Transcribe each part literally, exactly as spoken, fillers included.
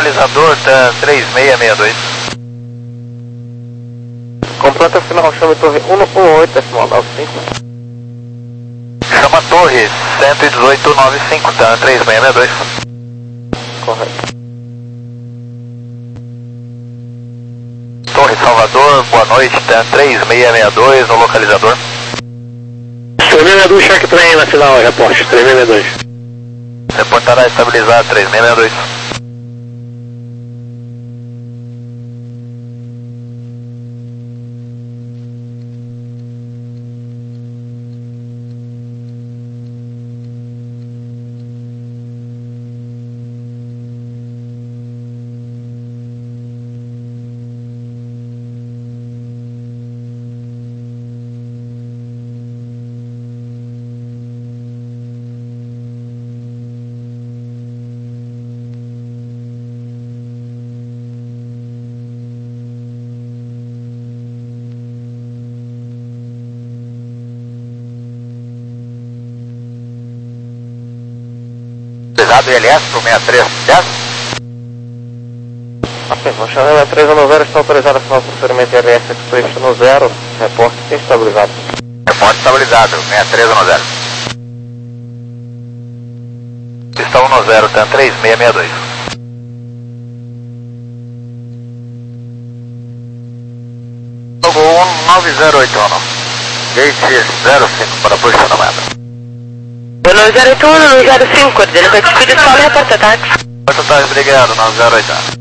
localizador, tá três seis seis dois. Completa final, chama torre um um oito, decimal nove cinco. Chama torre cento e dezoito nove cinco, tá três seis seis dois. Correto. Torre Salvador, boa noite, tá três seis seis dois no localizador. três seis seis dois, Shark Train na final, reporte, três seis seis dois. Reportará estabilizado, três seis seis dois. Pesado I L S para o sessenta e três, certo? Afirma, Chanel três um zero está autorizado a final do procedimento I L S Express no zero, reporte estabilizado. Reporte estabilizado, sessenta e três um zero. Pistão um zero, tá três seis seis dois. Logo um nove zero oito um, gate zero cinco para posicionamento. nove zero oito um, nove zero cinco, coordenando com a despedida solo e reporta táxi. Reporta táxi, obrigado, nove zero oito um.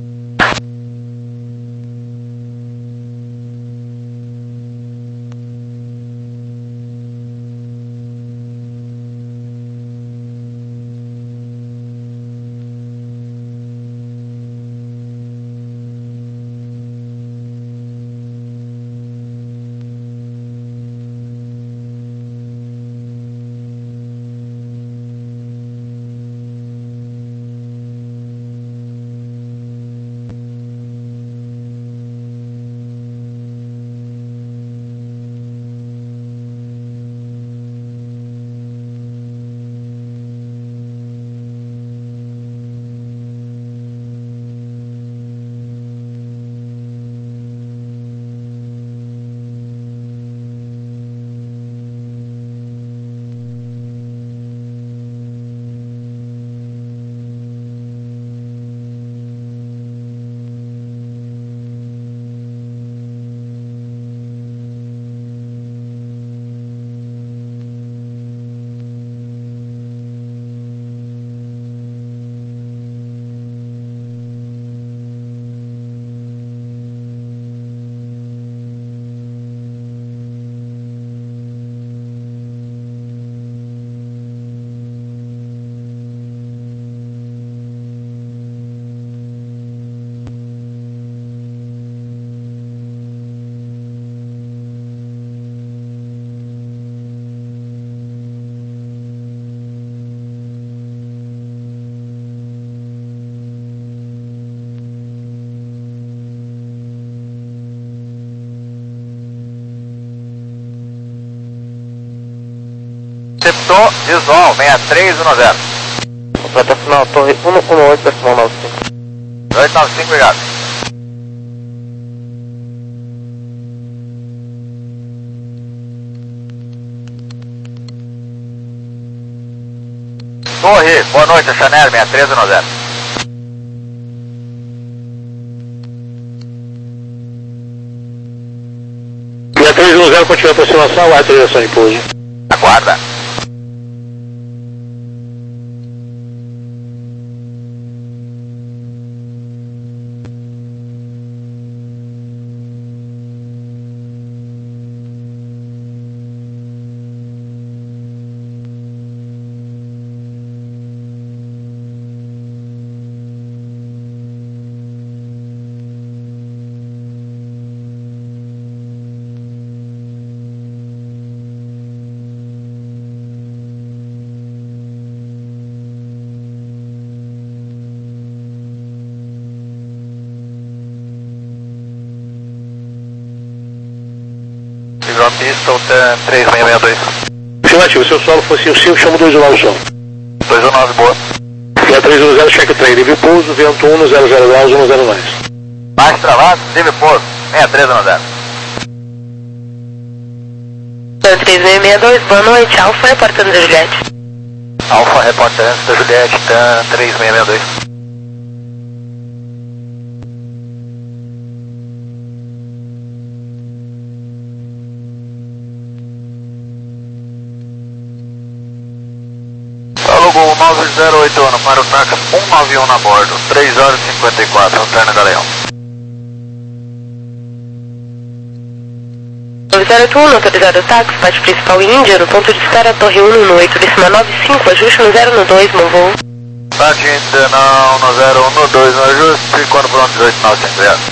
Receptor visual sessenta e três um zero. Completa final, torre um um oito, decimal nove cinco. oito nove cinco, obrigado. Torre, boa noite, a Chanel sessenta e três um zero. sessenta e três um zero, continua a aproximação, autorização de pouso. Aguarda. Pista, três seis seis dois. Afirmativo, se o solo fosse o cinco, chamo dois um nove solo. dois um nove, boa. sessenta e três um zero, check train, livre pouso, vento um zero zero graus, um zero nove. Mais travado, livre pouso, seis três um zero. três seis seis dois, boa noite, Alfa reportando da Juliette. Alfa reportando da Juliette, TAM três seis seis dois. Alugou nove zero oito um para o táxi um nove um na bordo, três horas e cinquenta e quatro, Lanterna Galeão. nove zero oito um, autorizado táxi, parte principal Índia, no ponto de espera Torre um no oito, décima nove cinco, ajuste no zero no dois, bom voo. Parte Índia não, no zero um no dois no ajuste, quando pronto dezoito nove cinco zero.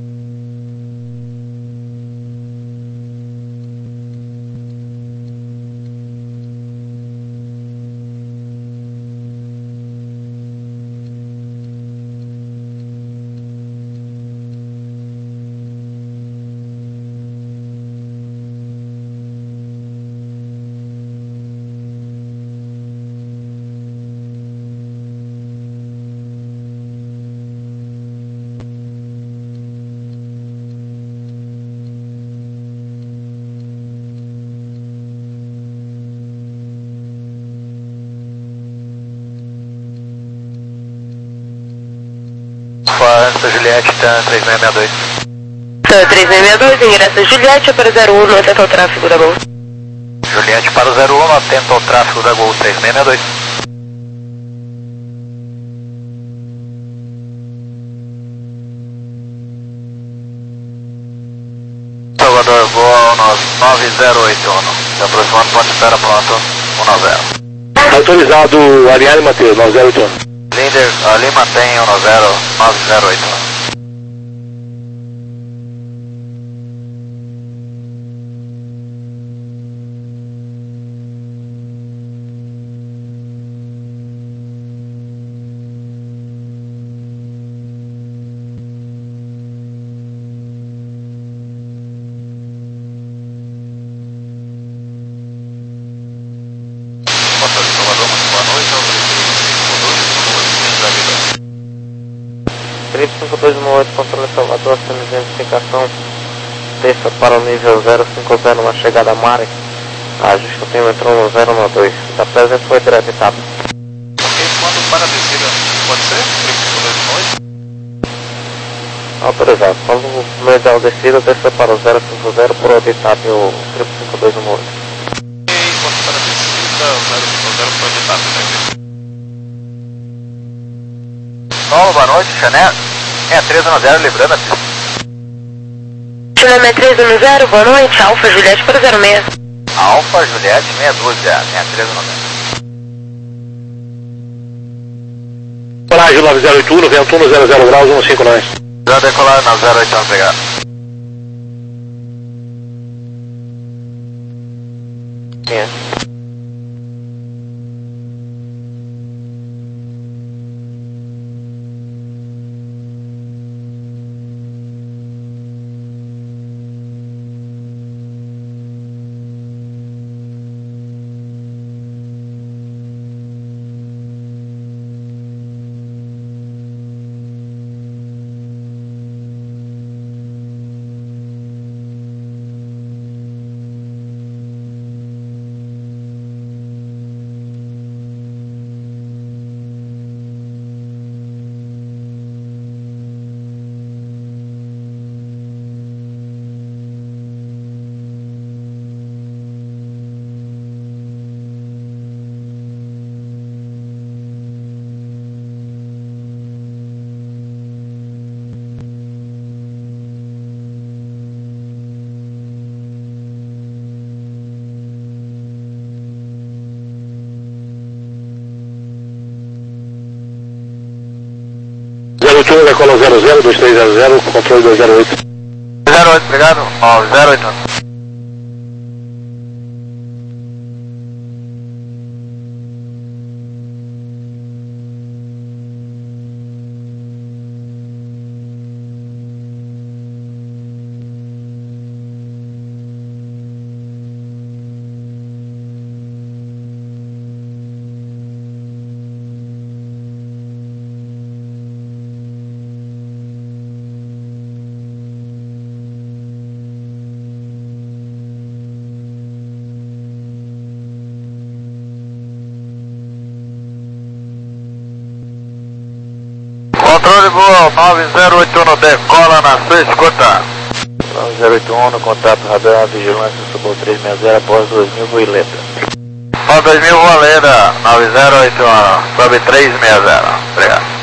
Alfa Juliette, TAM três seis seis dois. TAM três seis seis dois, ingressa Juliette para o zero um, atento ao tráfego da Gol. Juliette para o zero um, atento ao tráfego da Gol três seis seis dois. Salvador, Gol nove zero oito um, se aproximando, ponto de espera pronto, um nove zero. Autorizado Ariane Matheus, nove zero oito um. Líder, ali mantém um nove zero nove zero oito um. Motor de Salvador, muito boa noite, Trip cinco dois um oito, controle Salvador, sem identificação, desça para o nível zero cinco zero na chegada a Mare, ajuste o perímetro no zero no dois, da presente foi direto etapa. Ok, quando para a descida, pode ser? Trip cinco dois um oito? Autorizado, quando o meu ideal descida, desça para o zero cinco zero por outra etapa o Trip cinco dois um oito. Ok, quando para a descida, zero cinco zero pode estar, né? Paulo, boa noite, Chanel. É três um zero, lembrando a pista. Chanel três um zero, boa noite, Alfa Juliette para o zero seis. Alfa Juliette seis dois zero, seis três um zero. Coragem nove zero oito um, vento um zero zero graus, um cinco nove. Já decolar na zero oito um, obrigado. Sim. zero oito um, decola zero zero, dois três zero zero, controle dois zero oito. zero oito, obrigado. Ó, zero oito. nove zero oito um decola na sua escuta. nove zero oito um, no contato radar, vigilância, subiu trezentos e sessenta após dois mil, Boileta. Após dois mil, Valeda, nove zero oito um, sobe trezentos e sessenta. Obrigado.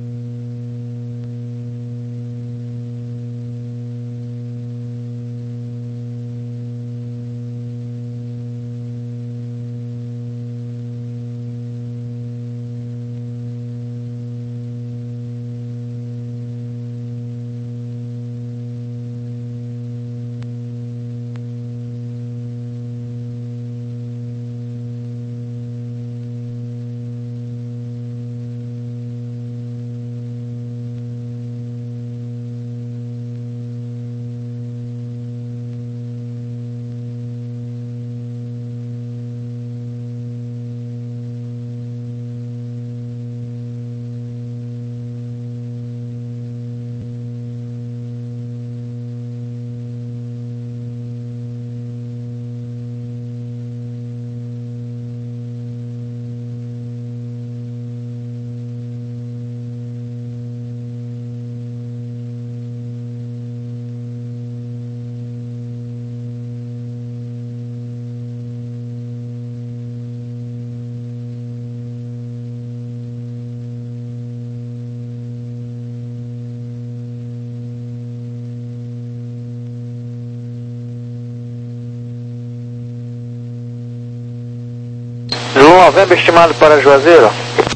Novembro estimado para Juazeiro.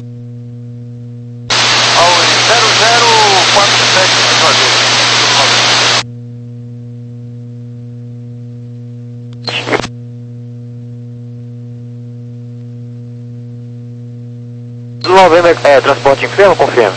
Ao zero zero quatro sete, Juazeiro. Novembro é transporte enfermo, confirma.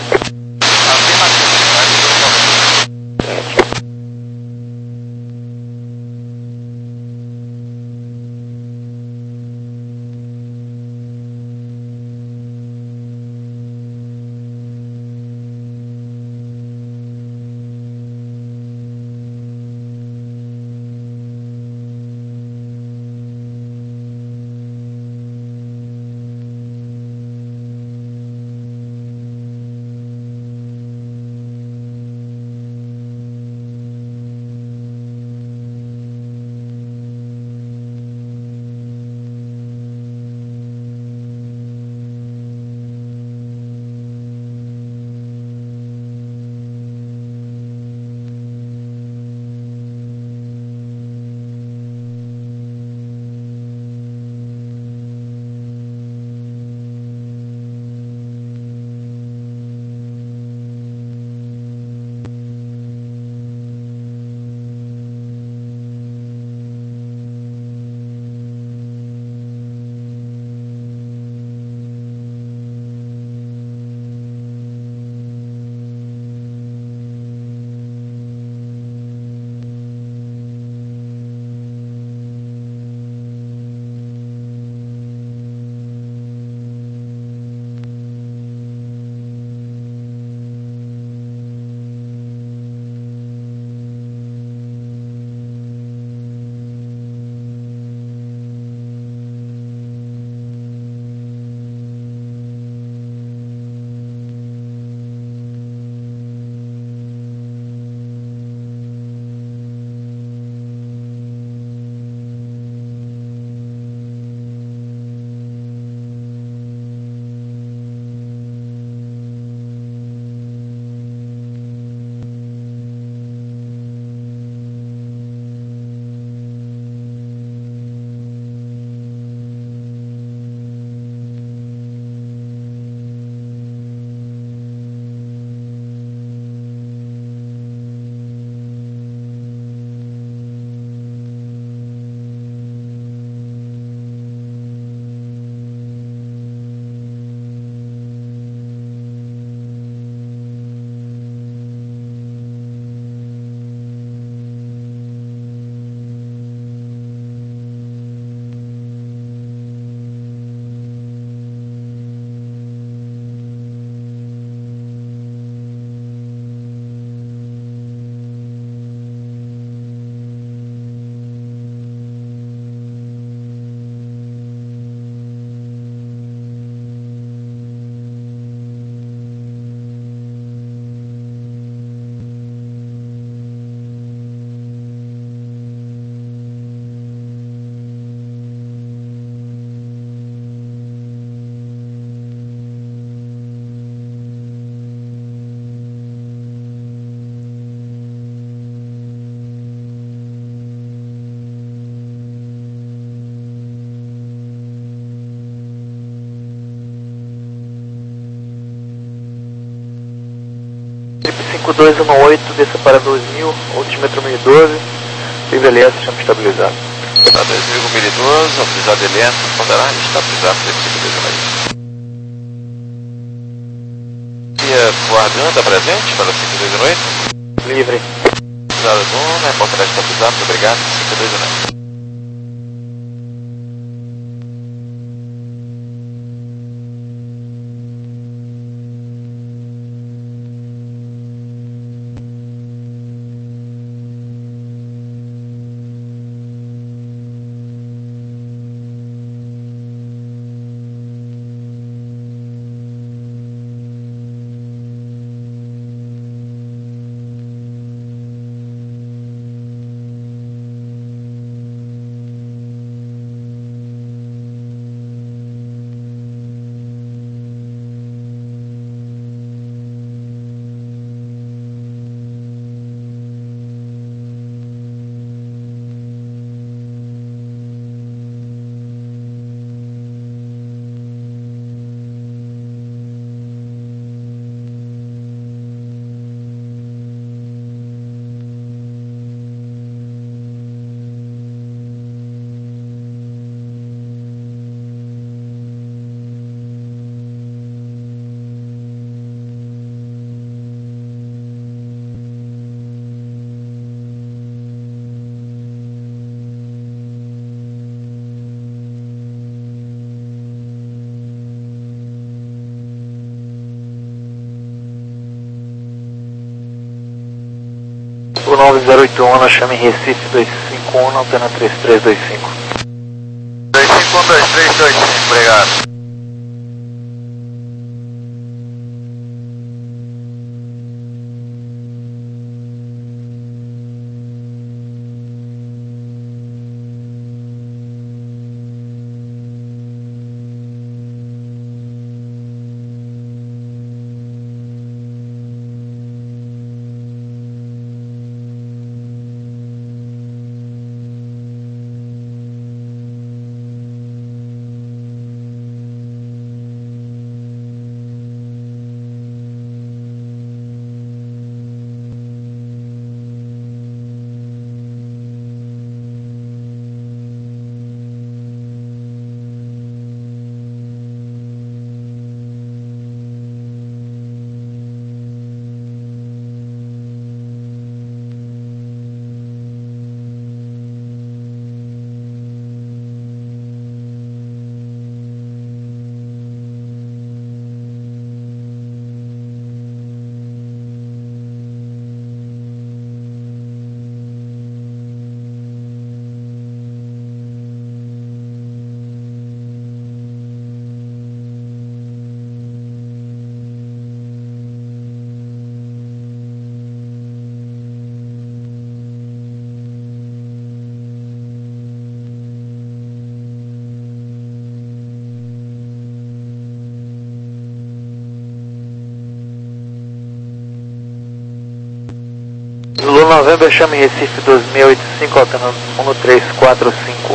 cinco dois um oito, desça para dois mil, altímetro mil e doze, livre L S, chama estabilizado. Tá, dois mil, mil e doze, autorizado L S, poderá estabilizar para esse cinco dois um oito. Guarda presente para o cinco dois um oito? Livre. Zero Duna, reportará estabilizado, muito obrigado, cinco dois um oito. nove zero oito um, chame Recife dois cinco um, antena três três dois cinco. dois cinco um, dois três dois cinco, obrigado. Zulu November, chame Recife dois mil e oitenta e cinco, alternando um três quatro cinco.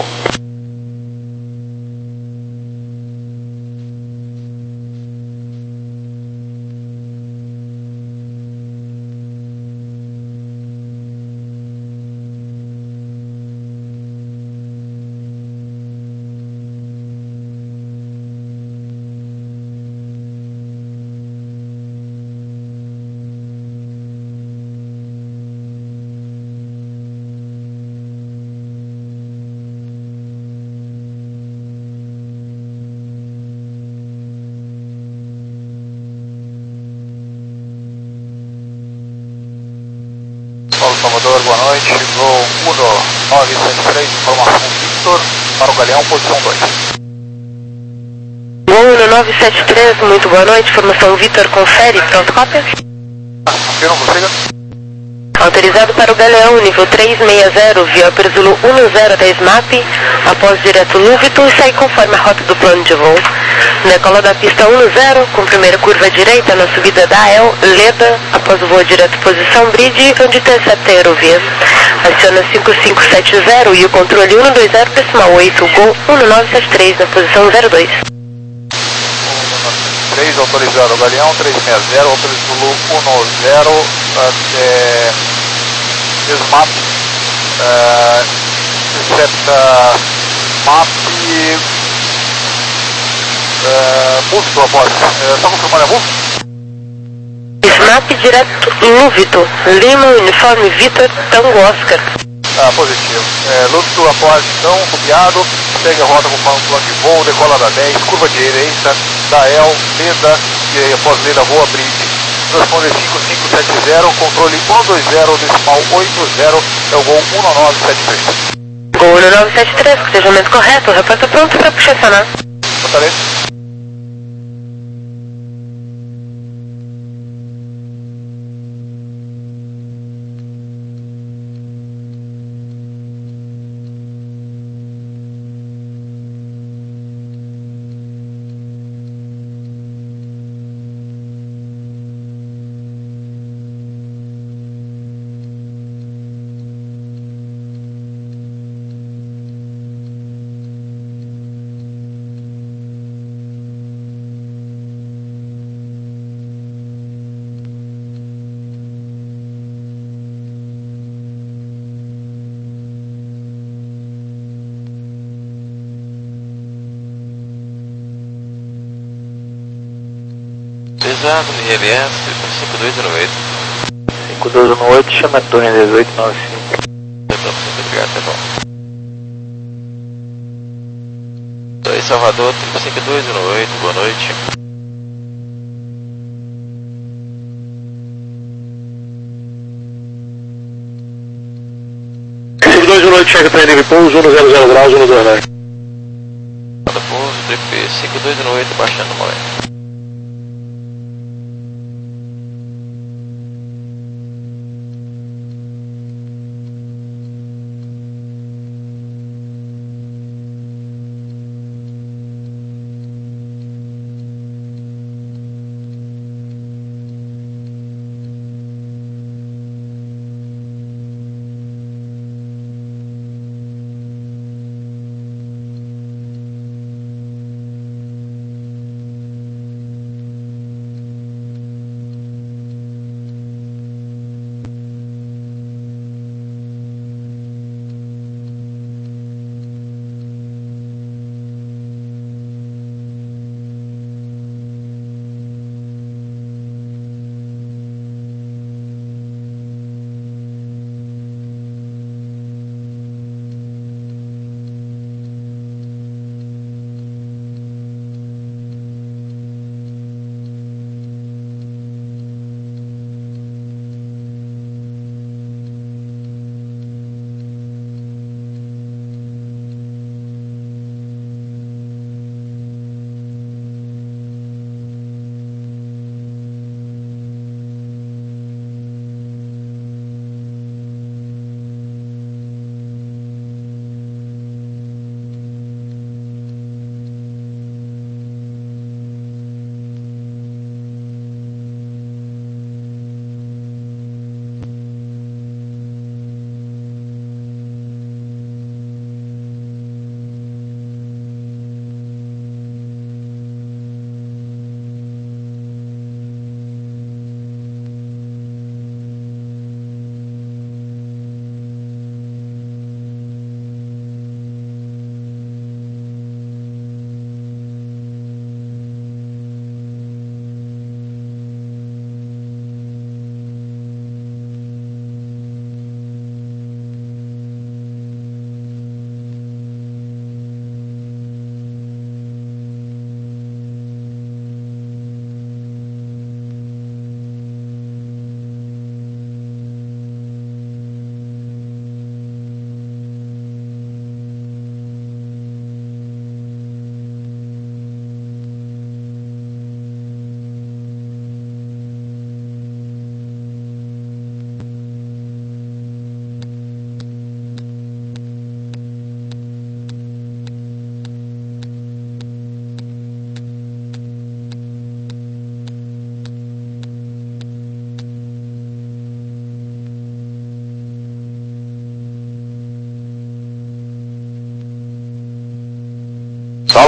Salvador, boa noite, voo um nove sete três, informação Victor, para o Galeão, posição dois. Voo um nove sete três, muito boa noite, informação Victor, confere, pronto, cópia? Confirma, consiga. Autorizado para o Galeão, nível três seis zero, via Zulu um zero até S M A P, após direto Lúvito e sai conforme a rota do plano de voo. Decola da pista um zero, com primeira curva direita na subida da A E L, Leda, após o voo direto posição Bridge, onde intercepta a aerovia. Aciona cinco cinco sete zero e o controle um dois zero, decimal oito, Gol um nove sete três na posição zero dois. um nove sete três, três autorizado, Galeão três seis zero, Opel Zulu um zero até SMAP, uh, seta MAP, uh, múltiplo após, uh, só confirmando a múltiplo? SMAP direto Lúvito, Lima Uniforme Vitor Tango Oscar. Ah, positivo. É, Lúvito após então, copiado, segue a rota com plano de voo, decola da dez, curva direita, da El, Leda, e após Leda voa bridge. Transponder cinco cinco sete zero, controle um dois zero, decimal oito zero, é o gol um nove sete três. Gol um nove sete três, cotejamento correto, reporta pronto para puxar acionar. Fortaleza. Pesado, I L S, cinco dois zero oito. cinco dois um oito, chama Tony dezoito nove cinco. Muito obrigado, tá bom. dois Salvador, cinco dois um oito, boa noite. cinco dois um oito, checa para nível pouso, um zero zero graus, um dois nove. Manda pouso, D P cinco dois um oito, baixando o momento.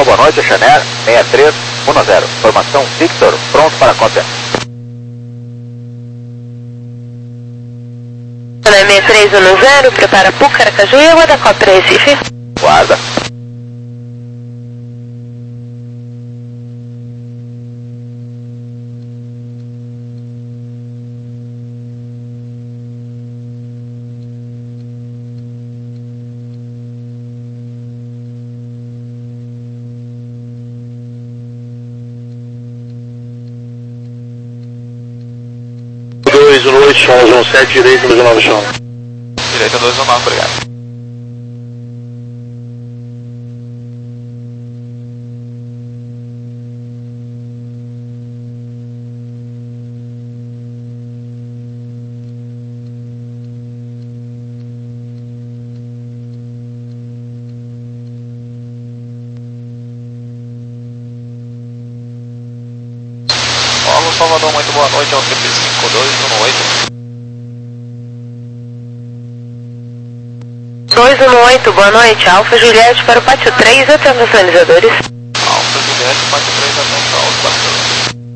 boa noite, Xaner, seis três um zero. Formação Victor, pronto para a cópia. seis três um zero, prepara Puca, Aracaju e aguarda a cópia para Recife. Guarda. dois um oito, chão, um sete, direito, dois um nove, chão. Direita dois um nove, obrigado. Paulo Salvador, muito boa noite, ao T P cinco dois um oito. dois um oito, boa noite, Alfa Juliette para o pátio três, atenda os sinalizadores. Alfa Juliette, pátio três, atenta aos bastidores.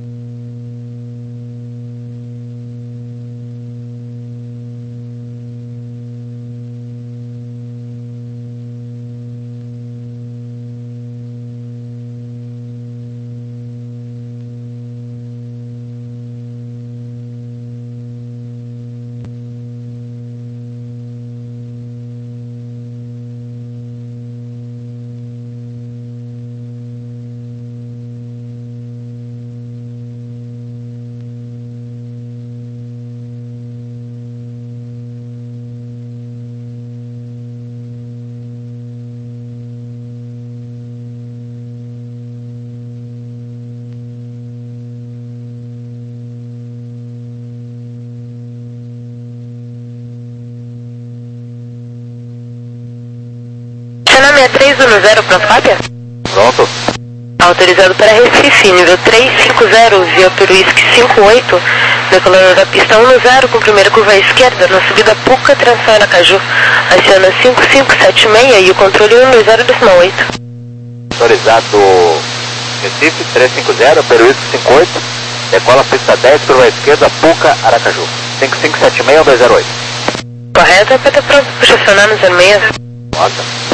seis três um zero, pronto, cópia? Pronto. Autorizado para Recife, nível três cinco zero, via pelo Whisky cinco oito, decolando da pista um zero com primeira curva à esquerda, na subida Puca, transição Aracaju. Aciona cinco cinco sete seis e o controle um zero decimal oito. Autorizado Recife três cinco zero, Peruísco cinco oito, decola pista dez, curva à esquerda, Puca, Aracaju. cinco cinco sete seis um dois zero oito. Correto, vai estar pronto para estacionar no zero seis. Nossa.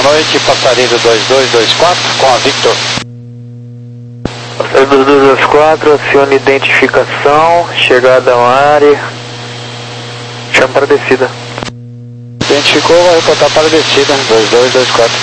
noite, passarinho dois dois dois quatro com a Victor. Passarinho dois dois dois quatro, acione identificação, chegada à área, chama para descida. Identificou, vai reportar para a descida, dois dois dois quatro.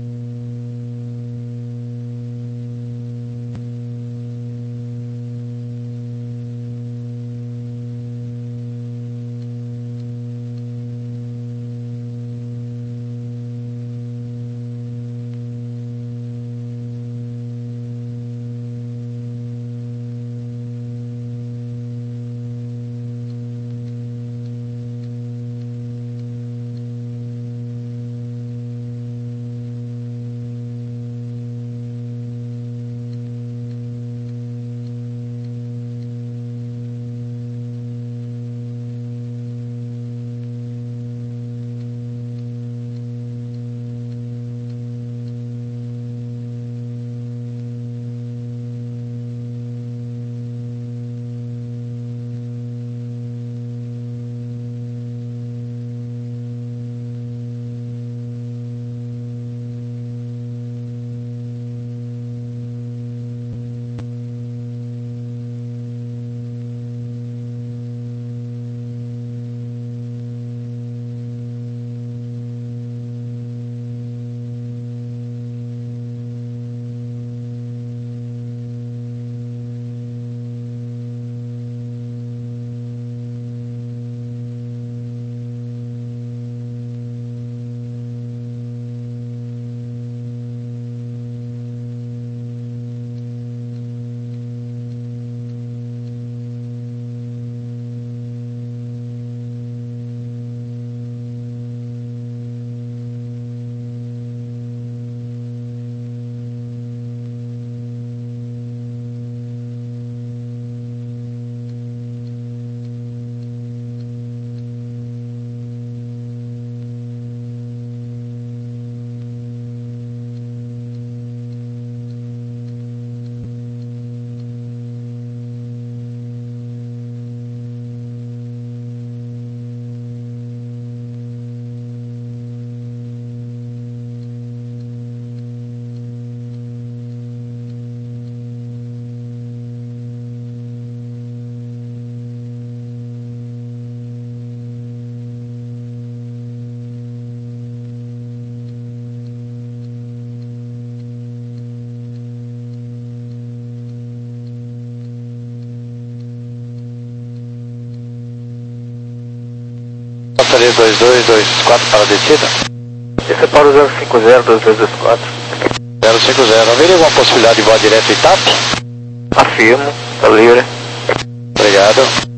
Passarinho dois dois dois quatro para a descida. Esse é para o zero cinco zero dois dois dois quatro. zero cinco zero, haveria alguma possibilidade de voar direto em T A P? Afirmo, tá livre. Obrigado.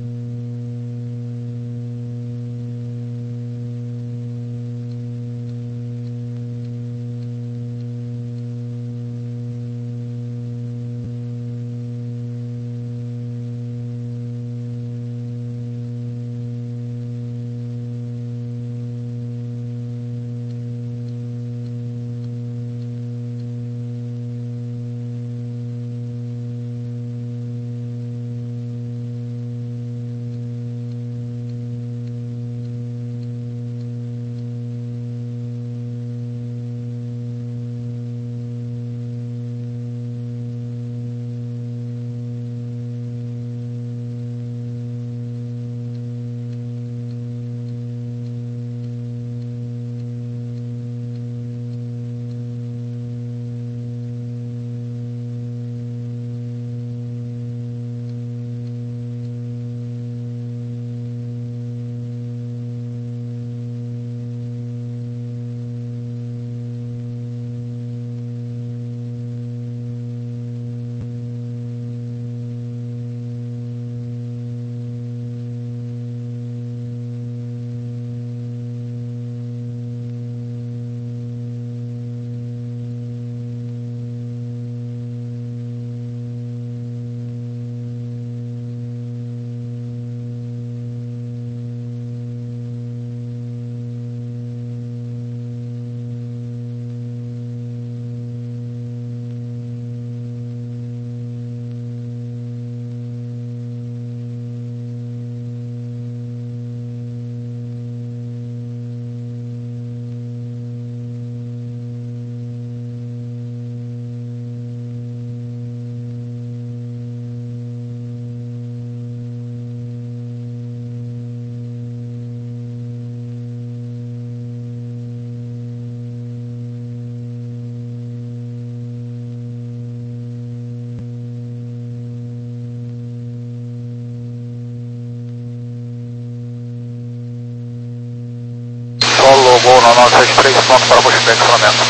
nove sete três, pronto para pushback, estacionamento.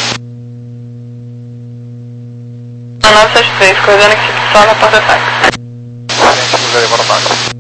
nove sete três, coordenando que só na porta ataque. Ciente, cruzei, bora ataque.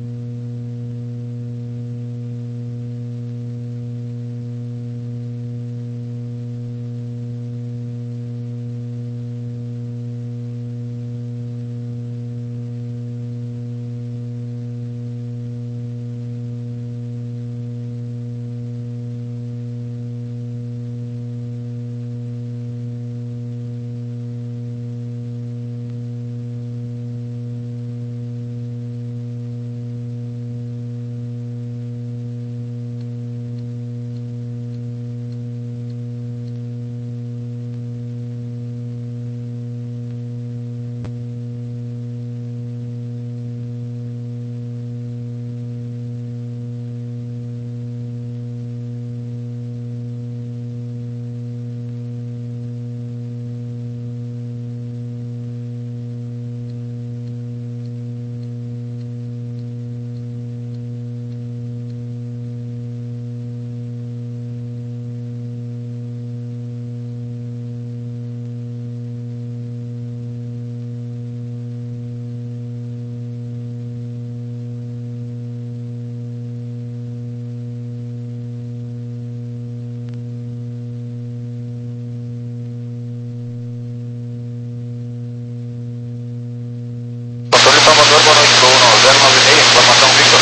Salvador, boa noite, Gol zero nove seis, informação Victor.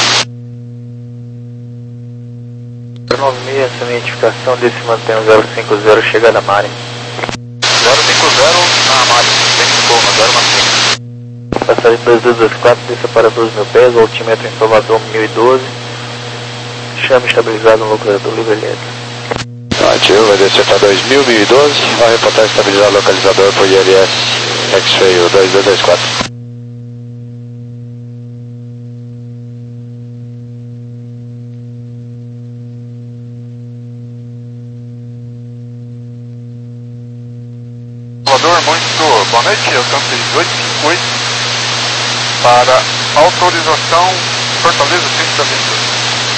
zero nove seis, essa minha identificação desse mantém zero cinco zero, chegada Mari. zero cinco zero na Mari, vem com Gol, zero nove seis. Passagem dois dois dois quatro, desça para doze mil pés, altímetro em Salvador mil e doze. Chama estabilizado no localizador livre elétrico. Ativo, vai descer para dois mil, mil e doze. Vai reportar estabilizado localizador por I L S X-Ray dois dois dois quatro. Salvador, muito boa noite, eu sou oito cinco oito para autorização Fortaleza Centro da Avenida.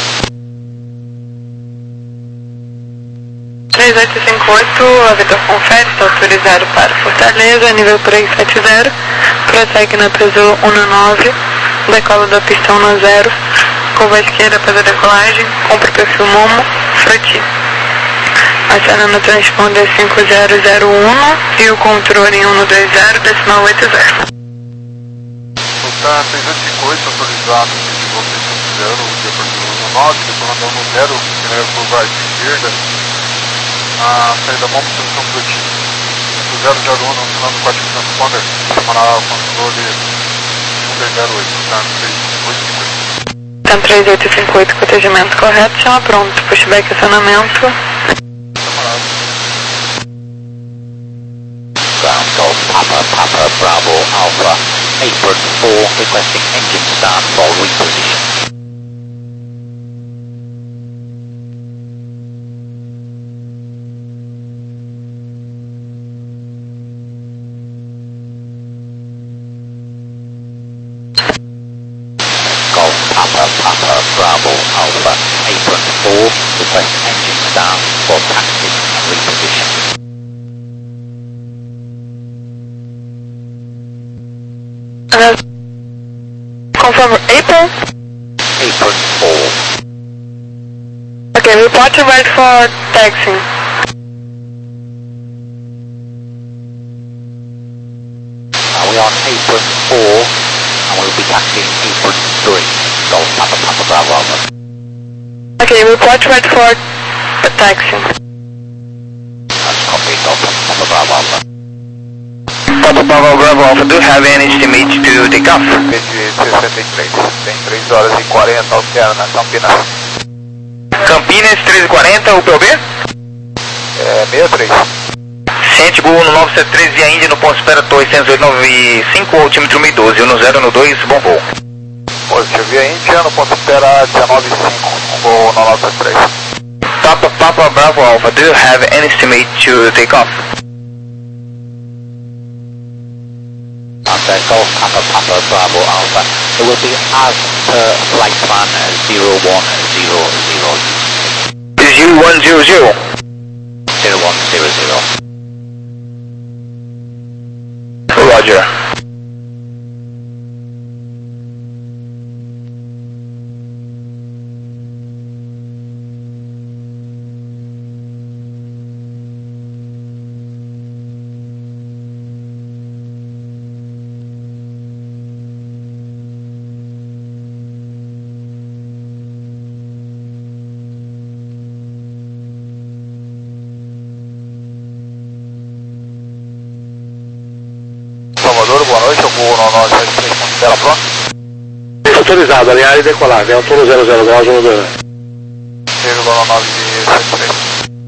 três oito cinco oito, a Vitor confere, está autorizado para Fortaleza, nível três sete zero, prossegue na Peso um nove, decola da pista um zero, curva à esquerda para a decolagem, compra o perfil Momo, Froti. Aciona no transponder cinco zero zero um e o controle em um dois zero, decimal oito zero. Voltar três oito cinco oito, autorizado de vocês cinco zero, de abertura um nove, decolando um zero, primeiro curva à esquerda, a saída Momo, posição Froti. cinco zero zero um, funcionando quatro transponder, semanal controle um dois zero oito, tá? três oito cinco oito. Então três oito cinco oito, protegimento correto, chama pronto, pushback acionamento. Ground Golf Papa Papa Bravo Alpha, apron four, requesting engine start for reposition. Golf Papa Papa Bravo Alpha, apron four, request engine start for taxi and reposition. Uh, confirm apron? Apron four. Okay, report to right for taxing. Now we are on apron four, and we'll be taxiing apron three. Golf Papa Papa Bravo Alpha. Okay, report right for taxing. That's copy, Golf Papa Bravo Alpha. Papa Bravo Bravo Alpha, do you have any estimate to take off? sessenta e três, tem três horas e quarenta, alterna, Campinas. Campinas três e quarenta, o P O B? É, sessenta e três. Ciente, Bull no nove sete três, via Índia no ponto espera Torre cento e oito noventa e cinco, altímetro mil e doze, um zero no dois, bom voo. Positivo, via Índia no ponto espera dezenove e cinco, voo no nove sete três. Papa Papa Bravo Alpha, do you have any estimate to take off? After Golf Papa Papa Bravo Alpha, it will be as per flight plan zero one zero zero. Is U one zero zero? Roger. Salvador, boa noite, eu vou no nove sete três, tela pronta. Autorizado, alinhar e decolar, vem altura zero zero graus, um dois. Chego no nove sete três.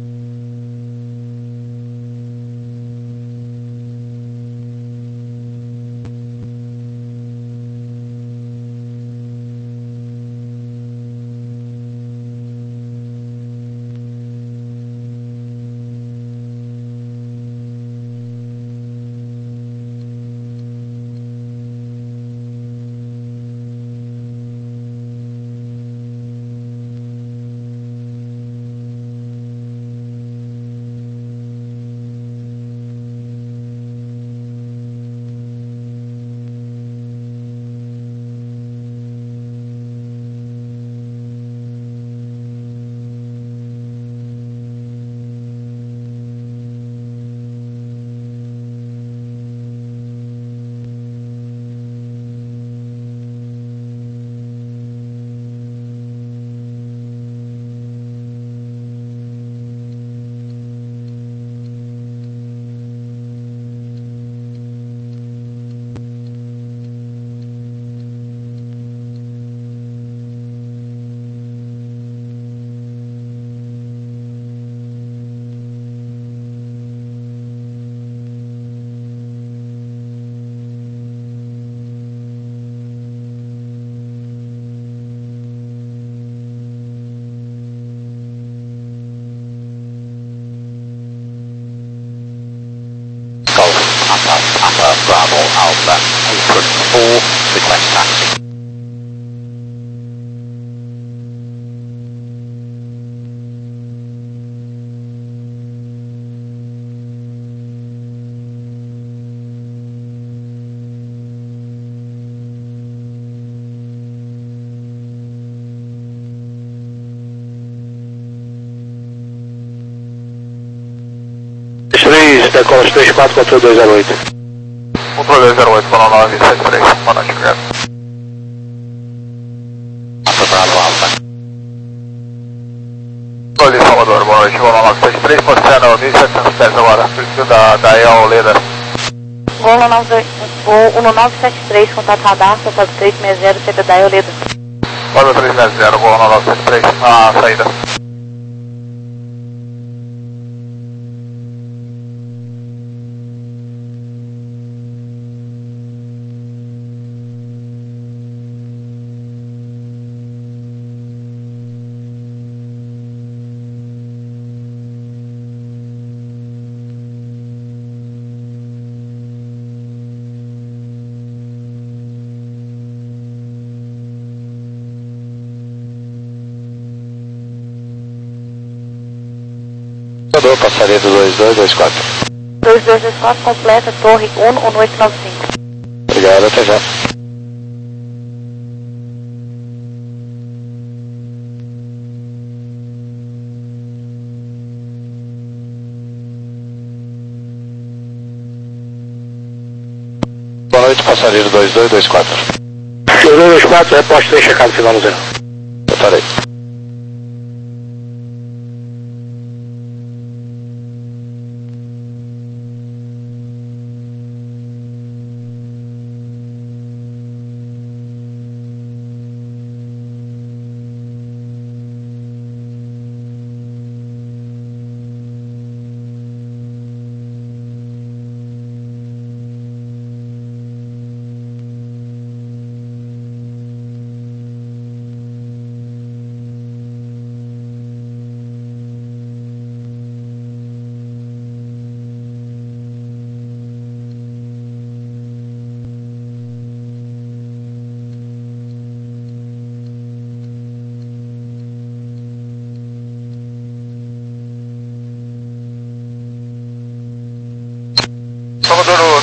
Bravo Alpha, apron four, request taxi. três, decola três quatro, controle dois zero oito. Controle dois zero oito, boa nove sete três, boa noite, obrigado. Bravo Alpha. Controle Salvador, boa noite, boa nove sete três, posiciona mil e setecentos pés agora, perfil da, da E A O Leda. Gol no nove sete três, contato radar, total três seis zero, C P da E A O Leda. Quadro três seis zero, boa nove sete três, na saída. Passaria do dois dois dois quatro. dois dois dois quatro, completa, torre um, um oito nove cinco. Obrigado, até já. Boa noite, passageiro dois dois dois quatro. dois dois dois quatro, reposte três, checado final no zero. Preparei.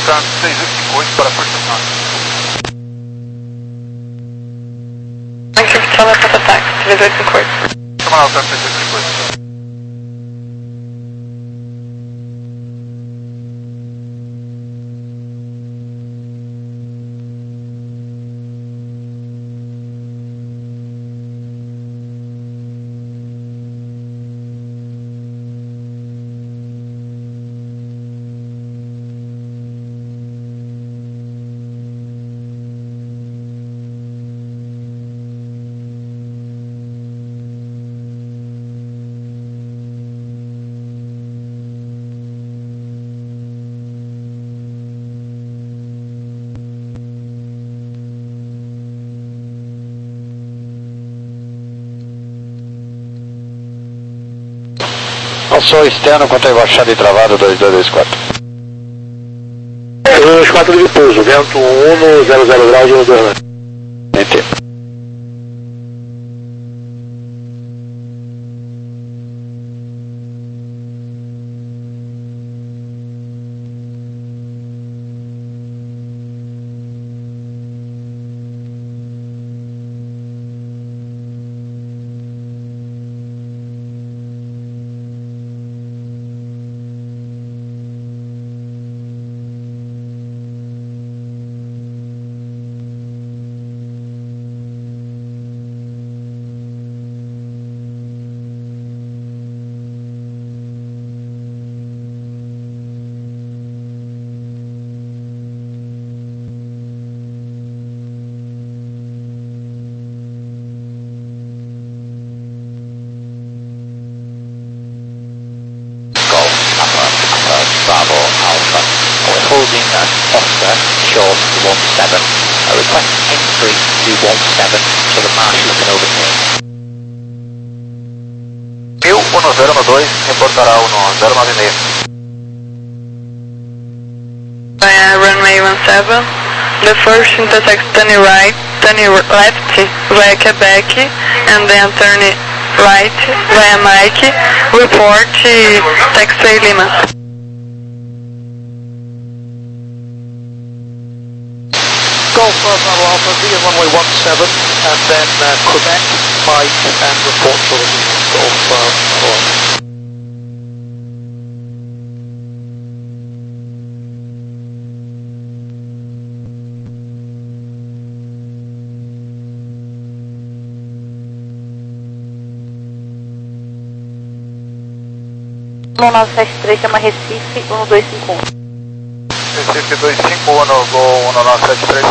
Alta seis oito cinco oito para Força Norte. Aqui, Vitória, Patatáxi, três oito cinco oito. Chama Alta seis oito cinco oito. Passou externo quanto a embaixada e travado dois dois dois quatro. dois dois quatro de pouso, vento um zero zero graus e um dois nove. Entendi. Bravo Alpha. We're holding at Foster, short to one seven. I request entry to one seven so the marshal can overtake. Mil, um zero um dois, reportará o zero nove seis. Via runway one seven, the first intersect turning right, turning left via Quebec, and then turn right via Mike, report taxiway Lima. Golf Bravo Alpha via runway one seven and then uh, Quebec, Mike and report for the Golf Bravo Alpha. um nove sete três, chama Recife, um dois cinco um. Recife dois cinco um, Gol um nove sete três.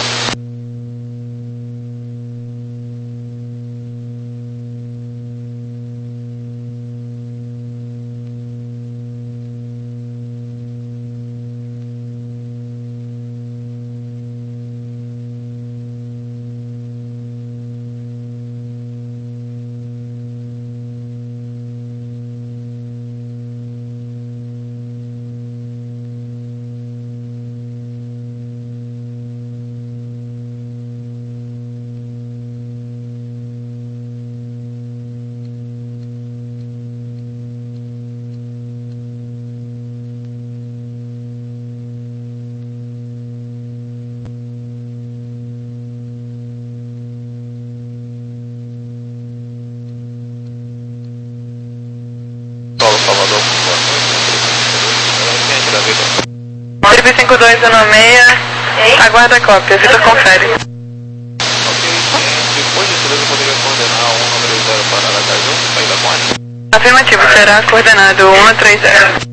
Triple cinco dois um seis, aguarda a cópia, Vitor confere. Ok, depois disso eu poderia coordenar um três zero para Aracaju, saída com ele? Afirmativo, será coordenado um três zero.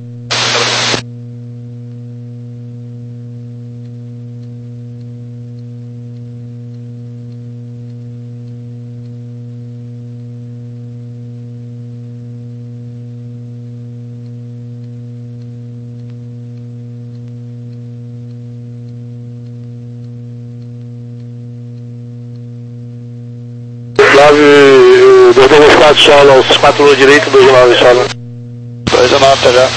nove, dois dois quatro solo, os quatro no direito, dois nove solo. dois nove já.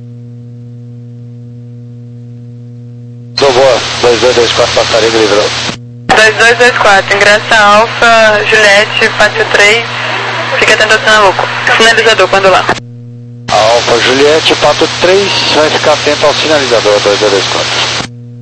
Tô boa, dois dois dois quatro, passarinho livrou. dois dois dois quatro, ingressa Alfa, Juliette, Pátio três, fica atento ao sinalico. Sinalizador, quando lá. Alfa, Juliette, Pato três, vai ficar atento ao sinalizador, dois dois dois quatro.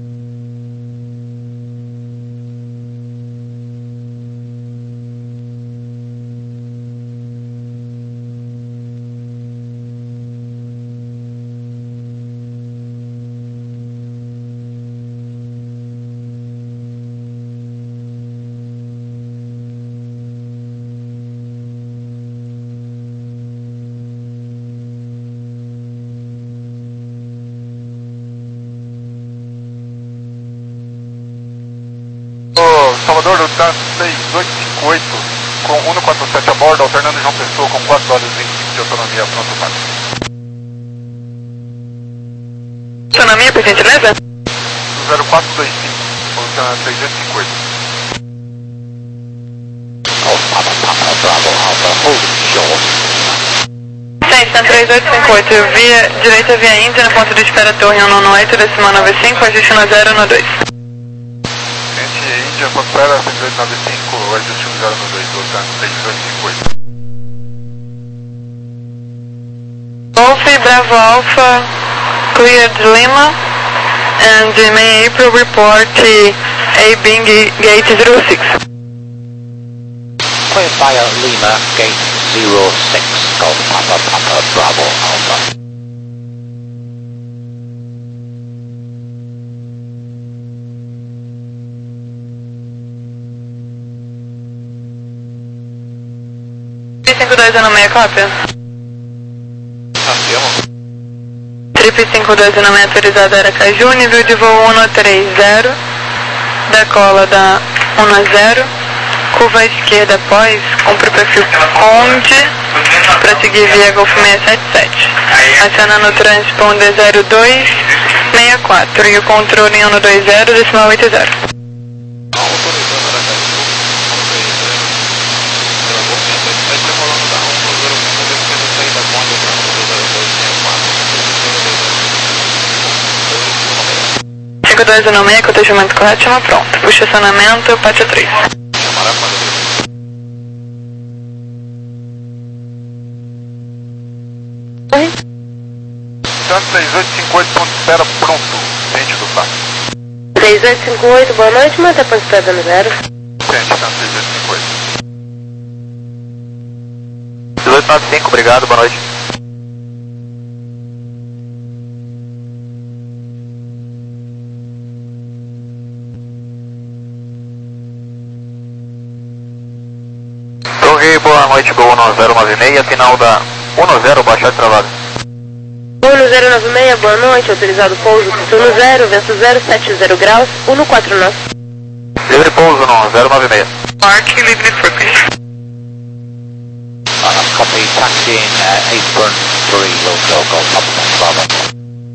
TAN seis oito cinco oito com um no quatro sete a bordo, alternando João Pessoa com quatro horas e vinte e cinco de autonomia, pronto, Pato. Autonomia, por gentileza? zero quatro dois cinco, posicionando seis oito cinco oito. Alfa, Papa, Bravo, Alfa, hold short. Sim, TAN três oito cinco oito, via direita via Índia, no ponto de espera Torre um nove oito, decimal nove cinco, ajuste no zero no dois. Índia, ponto espera, seis oito nove cinco, ajuste no zero no dois, TAN seis oito cinco oito. Golf, Bravo Alpha, cleared Lima, and may April report A Bing Gate zero six. Clear fire Lima, gate zero six, Golf Papa, Papa, Bravo, Alpha. cinco dois no meia, cópia. Trip cinco dois no meia, autorizada Aracaju, nível de voo um três zero, decola da um zero, curva à esquerda após, cumpre o perfil Conde, para seguir via Golf seis sete sete. Acionando o transponder zero dois seis quatro e o controle em um dois zero, decimal oito zero. cinco dois no meio, cotejamento correto, chama pronto. Puxa acionamento, pátio três. Oi? TAN seis oito cinco oito, ponto de espera pronto, ciente do fato. seis oito cinco oito, boa noite, mantém ponto de espera dando zero. Ciente, TAN seis oito cinco oito. seis oito nove cinco, obrigado, boa noite. Torre, boa noite, Gol um zero nove seis, final da um zero, baixar de travado. um zero nove seis, boa noite, autorizado pouso, um zero, vento zero sete zero graus, um quatro nove. Livre pouso no zero nove seis. Mark, livre frequência. Uh, copy, taxi in uh, apron three, local, Golf Papa, Bravo.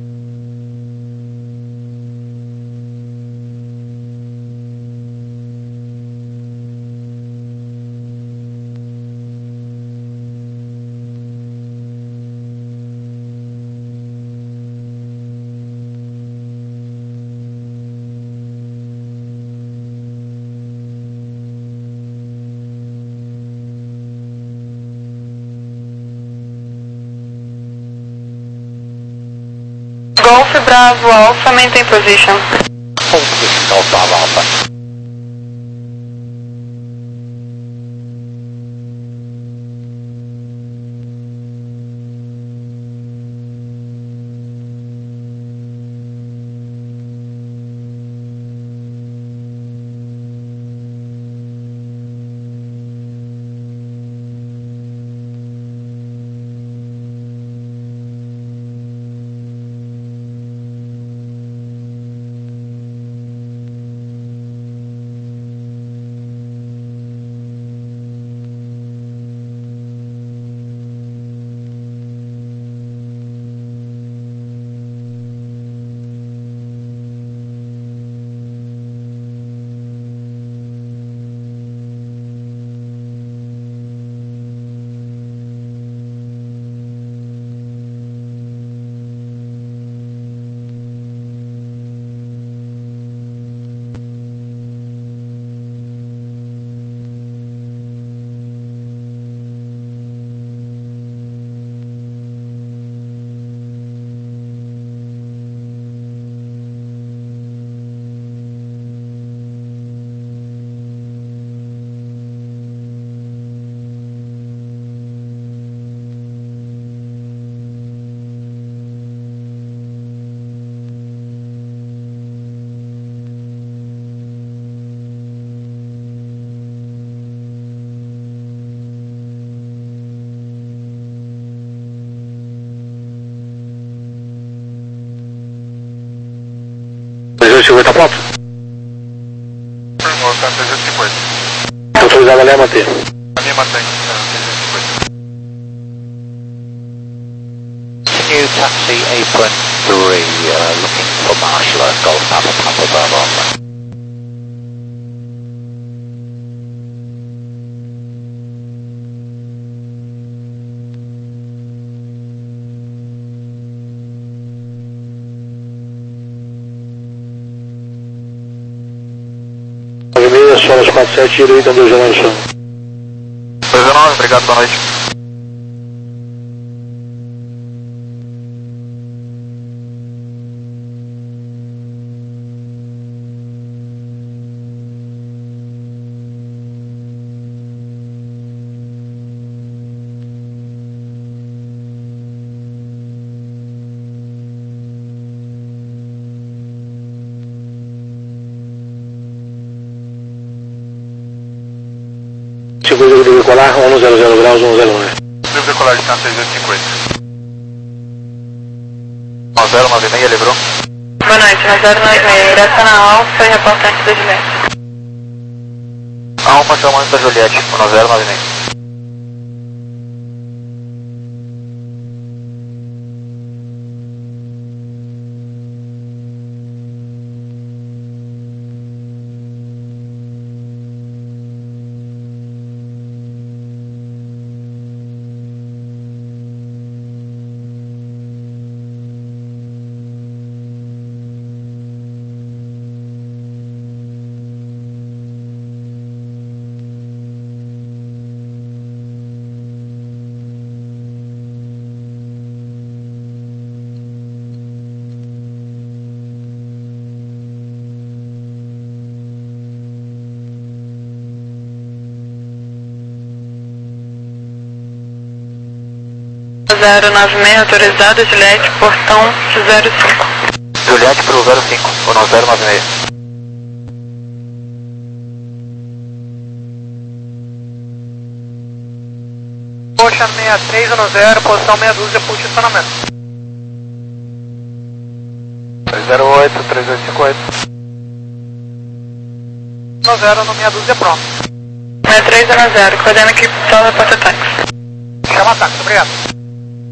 Golf Bravo Alpha, maintain position. Hold position, Golf Bravo, Alpha. Mulher manter. A minha mantém. New taxi apron three, uh, looking for Marshall at Golf Papa Papa Bravo. nove e meia, Solas quatro sete, Iruíta dois nove, som. dois nove, obrigado, boa noite. Seguro livre decolar, um zero zero graus, um zero um. Livre decolar de seis oito cinquenta. um zero nove seis, livrou. Boa noite, um zero nove seis, direção na Alfa e reportante da Juliette. Alfa chamando da Juliette, um zero nove seis. zero nove seis, autorizado, Juliette, portão zero cinco. Juliette pro zero cinco, ou zero nove seis. Poxa sessenta e três no zero, posição meia dúzia, posicionamento. três zero oito, três oito cinco oito. No zero, no meia dúzia, pronto. sessenta e três no zero, coordenando aqui, só reporta táxi. Chama táxi, obrigado.